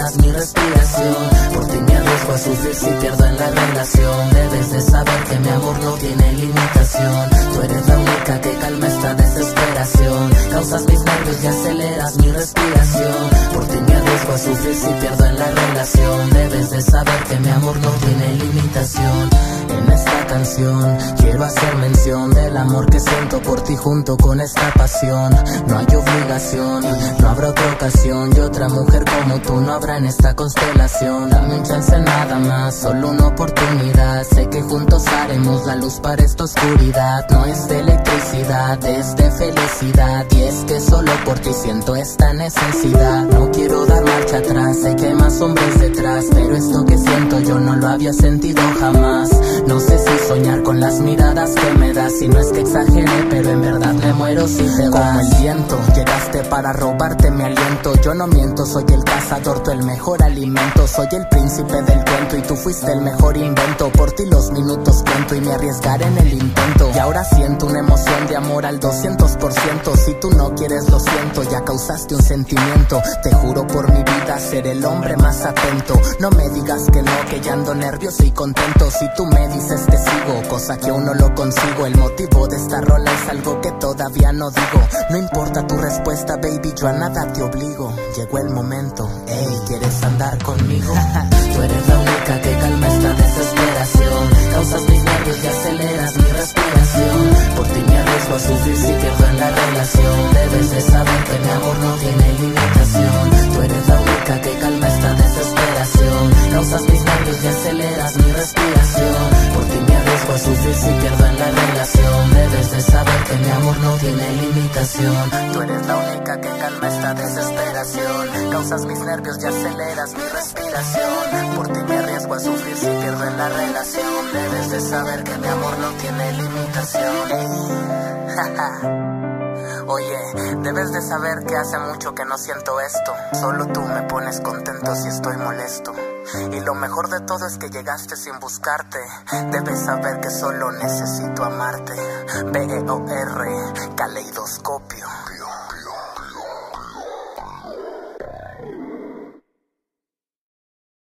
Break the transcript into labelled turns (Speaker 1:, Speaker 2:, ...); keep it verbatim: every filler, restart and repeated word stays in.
Speaker 1: aceleras mi respiración. Por ti me arriesgo a sufrir si pierdo en la relación. Debes de saber que mi amor no tiene limitación. Tú eres la única que calma esta desesperación. Causas mis nervios y aceleras mi respiración. Por ti me arriesgo a sufrir si pierdo en la relación. Debes de saber que mi amor no tiene limitación. En esta canción quiero hacer mención del amor que siento por ti junto con esta pasión. No hay obligación, no habrá otra ocasión y otra mujer como tú no habrá en esta constelación. Dame un chance nada más, solo una oportunidad. Sé que juntos haremos la luz para esta oscuridad. No es de electricidad, es de felicidad. Y es que solo por ti siento esta necesidad. No quiero dar marcha atrás, sé que hay más hombres detrás, pero esto que siento yo no lo había sentido jamás. No sé si soñar con las miradas que me das, si no es que exagere, pero en verdad me muero si te vas. Como el viento, llegaste para robarte mi aliento. Yo no miento, soy el cazador, tú el mejor alimento. Soy el príncipe del cuento y tú fuiste el mejor invento. Por ti los minutos cuento y me arriesgaré en el intento. Y ahora siento una emoción de amor al doscientos por ciento. Si tú no quieres lo siento, ya causaste un sentimiento. Te juro por mi vida ser el hombre más atento. No me digas que no, que ya ando nervioso y contento. Si tú me dices te sigo, cosa que aún no lo consigo. El motivo de esta rola es algo que todavía no digo. No importa tu respuesta, baby, yo a nada te obligo. Llegó el momento, ey, ¿quieres andar conmigo? Tú eres la única que calma esta desesperación. Causas mis nervios y aceleras mi respiración. Por ti me arriesgo a sufrir si pierdo en la relación. Debes de saber que mi amor no tiene limitación. Tú eres la única que calma esta desesperación. Causas mis nervios y aceleras mi respiración. Por ti me arriesgo a sufrir si pierdo en la relación. Debes de saber que mi amor no tiene limitación. Tú eres la única que calma esta desesperación. Causas mis nervios y aceleras mi respiración. Por ti me arriesgo a sufrir si pierdo en la relación. Debes de saber que mi amor no tiene limitación. Oye, debes de saber que hace mucho que no siento esto. Solo tú me pones contento si estoy molesto. Y lo mejor de todo es que llegaste sin buscarte. Debes saber que solo necesito amarte. B E O R, Caleidoscopio.